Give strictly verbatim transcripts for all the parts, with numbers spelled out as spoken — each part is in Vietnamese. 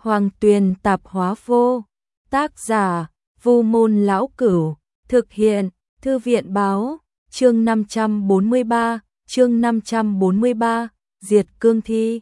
Hoàng Tuyền Tạp Hóa Vô. Tác giả Vu Môn Lão Cửu. Thực hiện Thư viện Báo. Chương năm trăm bốn mươi ba, chương năm trăm bốn mươi ba, diệt cương thi.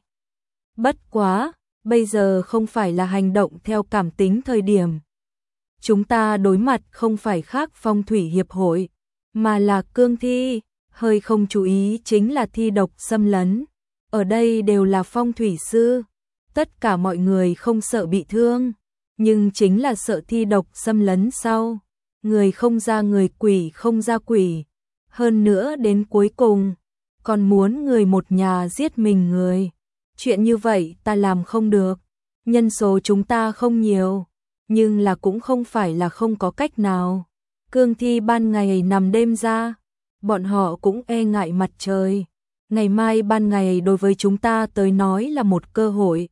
Bất quá, bây giờ không phải là hành động theo cảm tính thời điểm. Chúng ta đối mặt không phải khác phong thủy hiệp hội, mà là cương thi, hơi không chú ý chính là thi độc xâm lấn. Ở đây đều là phong thủy sư, tất cả mọi người không sợ bị thương, nhưng chính là sợ thi độc xâm lấn sau. Người không ra người, quỷ không ra quỷ. Hơn nữa đến cuối cùng, còn muốn người một nhà giết mình người. Chuyện như vậy ta làm không được. Nhân số chúng ta không nhiều, nhưng là cũng không phải là không có cách nào. Cương thi ban ngày nằm đêm ra, bọn họ cũng e ngại mặt trời. Ngày mai ban ngày đối với chúng ta tới nói là một cơ hội.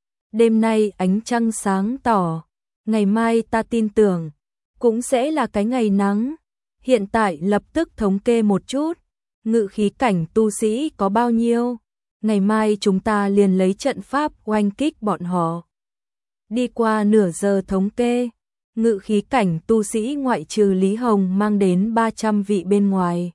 Đêm nay ánh trăng sáng tỏ, ngày mai ta tin tưởng cũng sẽ là cái ngày nắng. Hiện tại lập tức thống kê một chút, ngự khí cảnh tu sĩ có bao nhiêu, ngày mai chúng ta liền lấy trận pháp oanh kích bọn họ. Đi qua nửa giờ thống kê, ngự khí cảnh tu sĩ ngoại trừ Lý Hồng mang đến ba trăm vị bên ngoài.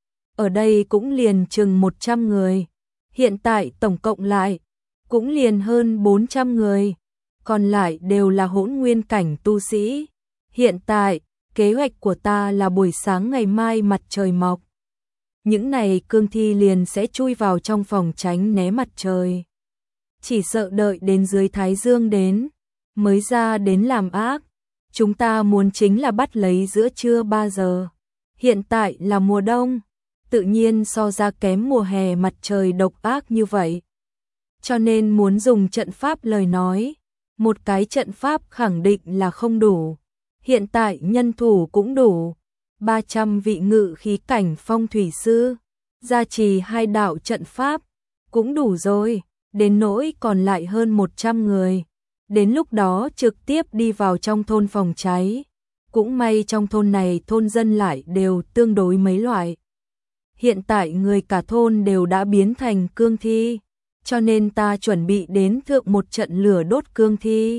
Ở đây cũng liền chừng một trăm người, hiện tại tổng cộng lại cũng liền hơn bốn trăm người, còn lại đều là hỗn nguyên cảnh tu sĩ. Hiện tại, kế hoạch của ta là buổi sáng ngày mai mặt trời mọc, những này cương thi liền sẽ chui vào trong phòng tránh né mặt trời. Chỉ sợ đợi đến dưới thái dương đến, mới ra đến làm ác. Chúng ta muốn chính là bắt lấy giữa trưa ba giờ. Hiện tại là mùa đông, tự nhiên so ra kém mùa hè mặt trời độc ác như vậy. Cho nên muốn dùng trận pháp lời nói, một cái trận pháp khẳng định là không đủ. Hiện tại nhân thủ cũng đủ, ba trăm vị ngự khí cảnh phong thủy sư, gia trì hai đạo trận pháp, cũng đủ rồi, đến nỗi còn lại hơn một trăm người. Đến lúc đó trực tiếp đi vào trong thôn phòng cháy. Cũng may trong thôn này thôn dân lại đều tương đối mấy loại. Hiện tại người cả thôn đều đã biến thành cương thi, cho nên ta chuẩn bị đến thượng một trận lửa đốt cương thi.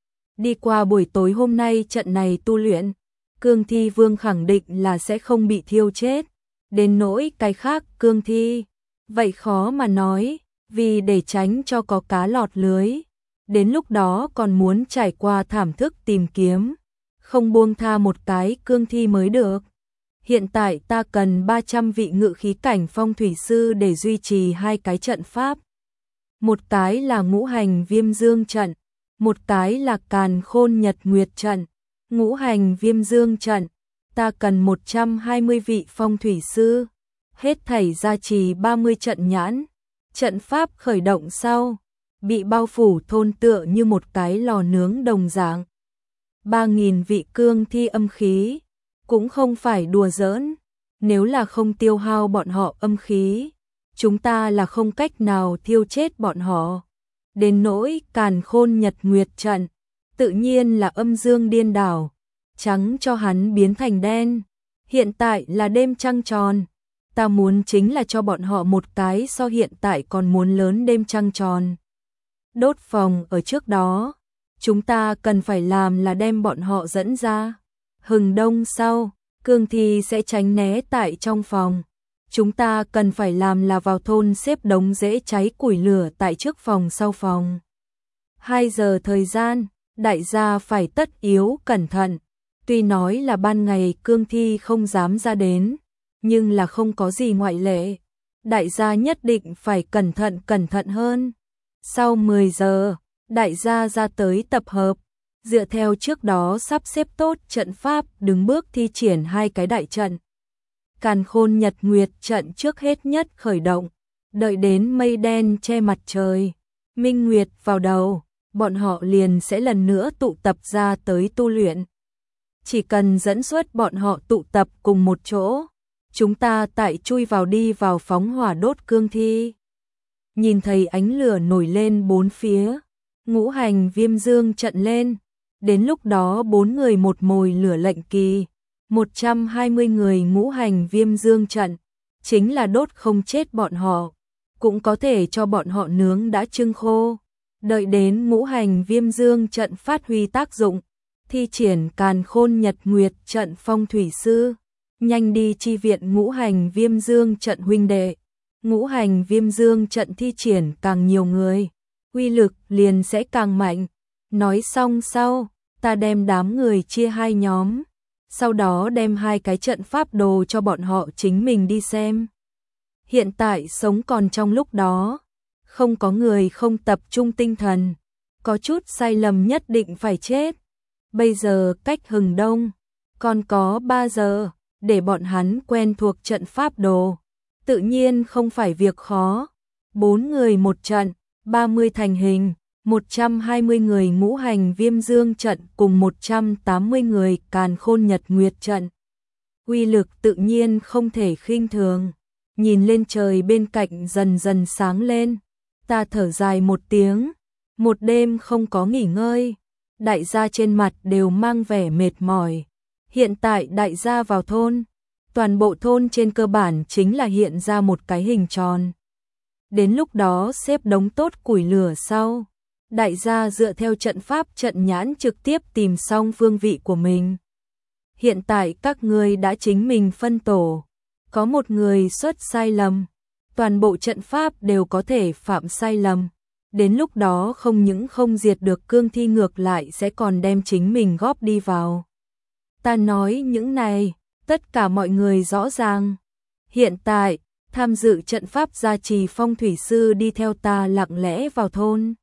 Đi qua buổi tối hôm nay trận này tu luyện, cương thi vương khẳng định là sẽ không bị thiêu chết. Đến nỗi cái khác cương thi, vậy khó mà nói, vì để tránh cho có cá lọt lưới. Đến lúc đó còn muốn trải qua thảm thức tìm kiếm, không buông tha một cái cương thi mới được. Hiện tại ta cần ba trăm vị ngự khí cảnh phong thủy sư để duy trì hai cái trận pháp. Một cái là ngũ hành viêm dương trận, một cái là càn khôn nhật nguyệt trận. Ngũ hành viêm dương trận, ta cần một trăm hai mươi vị phong thủy sư, hết thảy gia trì ba mươi trận nhãn. Trận pháp khởi động sau, bị bao phủ thôn tựa như một cái lò nướng đồng dạng. ba nghìn vị cương thi âm khí, cũng không phải đùa giỡn, nếu là không tiêu hao bọn họ âm khí, chúng ta là không cách nào thiêu chết bọn họ. Đến nỗi càn khôn nhật nguyệt trận, tự nhiên là âm dương điên đảo, trắng cho hắn biến thành đen. Hiện tại là đêm trăng tròn, ta muốn chính là cho bọn họ một cái so hiện tại còn muốn lớn đêm trăng tròn. Đốt phòng ở trước đó, chúng ta cần phải làm là đem bọn họ dẫn ra. Hừng đông sau, cương thi sẽ tránh né tại trong phòng. Chúng ta cần phải làm là vào thôn xếp đống dễ cháy củi lửa tại trước phòng sau phòng. Hai giờ thời gian, đại gia phải tất yếu cẩn thận. Tuy nói là ban ngày cương thi không dám ra đến, nhưng là không có gì ngoại lệ. Đại gia nhất định phải cẩn thận cẩn thận hơn. Sau mười giờ, đại gia ra tới tập hợp, dựa theo trước đó sắp xếp tốt trận pháp đứng bước thi triển hai cái đại trận. Càn khôn nhật nguyệt trận trước hết nhất khởi động, đợi đến mây đen che mặt trời, minh nguyệt vào đầu, bọn họ liền sẽ lần nữa tụ tập ra tới tu luyện. Chỉ cần dẫn xuất bọn họ tụ tập cùng một chỗ, chúng ta tại chui vào đi vào phóng hỏa đốt cương thi. Nhìn thấy ánh lửa nổi lên bốn phía, ngũ hành viêm dương trận lên, đến lúc đó bốn người một mồi lửa lệnh kỳ, một trăm hai mươi người ngũ hành viêm dương trận, chính là đốt không chết bọn họ, cũng có thể cho bọn họ nướng đã trưng khô. Đợi đến ngũ hành viêm dương trận phát huy tác dụng, thi triển càn khôn nhật nguyệt trận phong thủy sư, nhanh đi chi viện ngũ hành viêm dương trận huynh đệ. Ngũ hành viêm dương trận thi triển càng nhiều người, uy lực liền sẽ càng mạnh. Nói xong sau, ta đem đám người chia hai nhóm, sau đó đem hai cái trận pháp đồ cho bọn họ chính mình đi xem. Hiện tại sống còn trong lúc đó, không có người không tập trung tinh thần, có chút sai lầm nhất định phải chết. Bây giờ cách hừng đông, còn có ba giờ, để bọn hắn quen thuộc trận pháp đồ, tự nhiên không phải việc khó. Bốn người một trận, ba mươi thành hình, một trăm hai mươi người ngũ hành viêm dương trận cùng một trăm tám mươi người càn khôn nhật nguyệt trận. Uy lực tự nhiên không thể khinh thường. Nhìn lên trời bên cạnh dần dần sáng lên, ta thở dài một tiếng, một đêm không có nghỉ ngơi, đại gia trên mặt đều mang vẻ mệt mỏi. Hiện tại đại gia vào thôn, toàn bộ thôn trên cơ bản chính là hiện ra một cái hình tròn. Đến lúc đó xếp đống tốt củi lửa sau, đại gia dựa theo trận pháp trận nhãn trực tiếp tìm xong phương vị của mình. Hiện tại các ngươi đã chính mình phân tổ, có một người xuất sai lầm, toàn bộ trận pháp đều có thể phạm sai lầm. Đến lúc đó không những không diệt được cương thi, ngược lại sẽ còn đem chính mình góp đi vào. Ta nói những này, tất cả mọi người rõ ràng. Hiện tại, tham dự trận pháp gia trì phong thủy sư đi theo ta lặng lẽ vào thôn.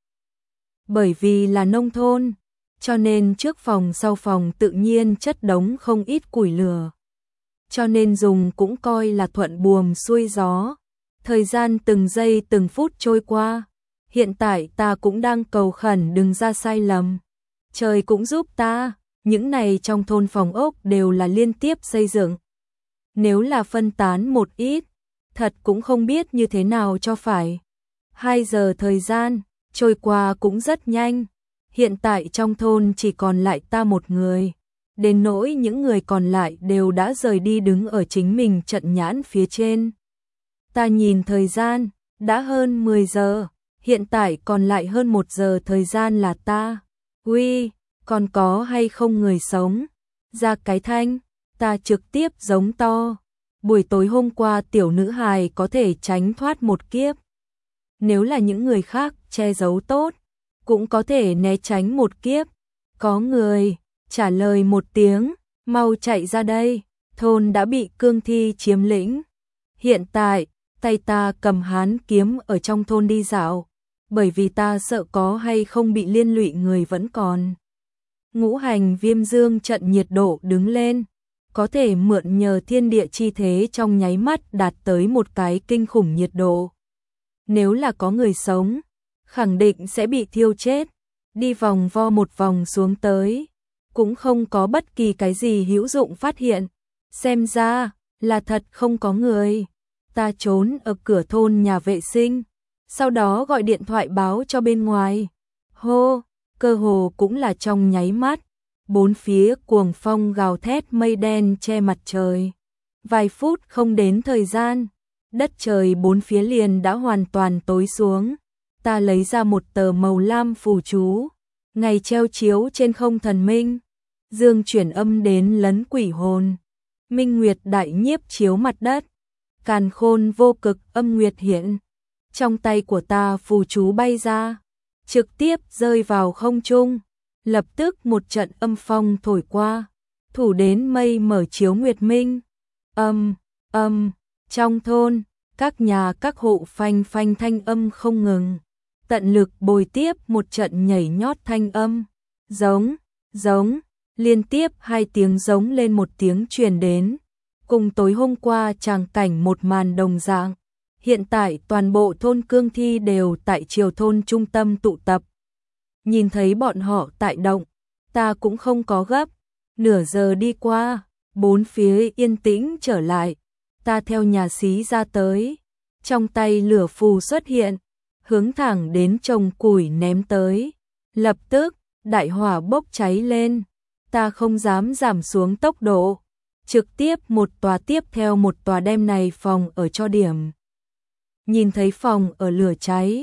Bởi vì là nông thôn, cho nên trước phòng sau phòng tự nhiên chất đống không ít củi lửa. Cho nên dùng cũng coi là thuận buồm xuôi gió. Thời gian từng giây từng phút trôi qua. Hiện tại ta cũng đang cầu khẩn đừng ra sai lầm. Trời cũng giúp ta, những này trong thôn phòng ốc đều là liên tiếp xây dựng. Nếu là phân tán một ít, thật cũng không biết như thế nào cho phải. Hai giờ thời gian, trôi qua cũng rất nhanh. Hiện tại trong thôn chỉ còn lại ta một người. Đến nỗi những người còn lại đều đã rời đi đứng ở chính mình trận nhãn phía trên. Ta nhìn thời gian, đã hơn mười giờ, hiện tại còn lại hơn một giờ thời gian là ta. Uy, còn có hay không người sống? Ra cái thanh, ta trực tiếp giống to. Buổi tối hôm qua tiểu nữ hài có thể tránh thoát một kiếp. Nếu là những người khác che giấu tốt, cũng có thể né tránh một kiếp. Có người trả lời một tiếng, mau chạy ra đây, thôn đã bị cương thi chiếm lĩnh. Hiện tại, tay ta cầm hán kiếm ở trong thôn đi dạo, bởi vì ta sợ có hay không bị liên lụy người vẫn còn. Ngũ hành viêm dương trận nhiệt độ đứng lên, có thể mượn nhờ thiên địa chi thế trong nháy mắt đạt tới một cái kinh khủng nhiệt độ. Nếu là có người sống, khẳng định sẽ bị thiêu chết. Đi vòng vo một vòng xuống tới, cũng không có bất kỳ cái gì hữu dụng phát hiện. Xem ra là thật không có người. Ta trốn ở cửa thôn nhà vệ sinh, sau đó gọi điện thoại báo cho bên ngoài. Hô, cơ hồ cũng là trong nháy mắt, bốn phía cuồng phong gào thét, mây đen che mặt trời. Vài phút không đến thời gian, đất trời bốn phía liền đã hoàn toàn tối xuống. Ta lấy ra một tờ màu lam phù chú, ngày treo chiếu trên không thần minh, dương chuyển âm đến lấn quỷ hồn, minh nguyệt đại nhiếp chiếu mặt đất, càn khôn vô cực âm nguyệt hiện. Trong tay của ta phù chú bay ra, trực tiếp rơi vào không trung, lập tức một trận âm phong thổi qua, thủ đến mây mở chiếu nguyệt minh. Âm, âm, trong thôn, các nhà các hộ phanh phanh thanh âm không ngừng, tận lực bồi tiếp một trận nhảy nhót thanh âm, giống, giống, liên tiếp hai tiếng giống lên một tiếng truyền đến, cùng tối hôm qua tràng cảnh một màn đồng dạng. Hiện tại toàn bộ thôn cương thi đều tại triều thôn trung tâm tụ tập. Nhìn thấy bọn họ tại động, ta cũng không có gấp. Nửa giờ đi qua, bốn phía yên tĩnh trở lại. Ta theo nhà xí ra tới, trong tay lửa phù xuất hiện, hướng thẳng đến chồng củi ném tới. Lập tức, đại hỏa bốc cháy lên. Ta không dám giảm xuống tốc độ, trực tiếp một tòa tiếp theo một tòa đem này phòng ở cho điểm. Nhìn thấy phòng ở lửa cháy,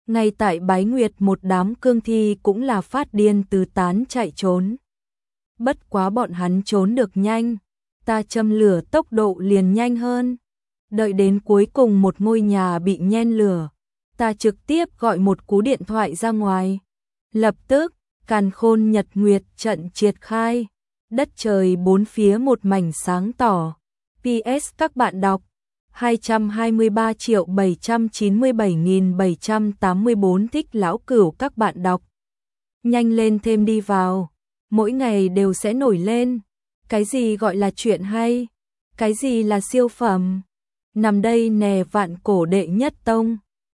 Ngay tại Bái Nguyệt một đám cương thi cũng là phát điên tứ tán chạy trốn. Bất quá bọn hắn trốn được nhanh, ta châm lửa tốc độ liền nhanh hơn. Đợi đến cuối cùng một ngôi nhà bị nhen lửa, ta trực tiếp gọi một cú điện thoại ra ngoài. Lập tức, Càn Khôn Nhật Nguyệt trận triệt khai, đất trời bốn phía một mảnh sáng tỏ. pê ét các bạn đọc hai trăm hai mươi ba triệu bảy trăm chín mươi bảy nghìn bảy trăm tám mươi bốn thích lão cửu các bạn đọc. Nhanh lên thêm đi vào, mỗi ngày đều sẽ nổi lên. Cái gì gọi là chuyện hay? Cái gì là siêu phẩm? Nằm đây nè vạn cổ đệ nhất tông.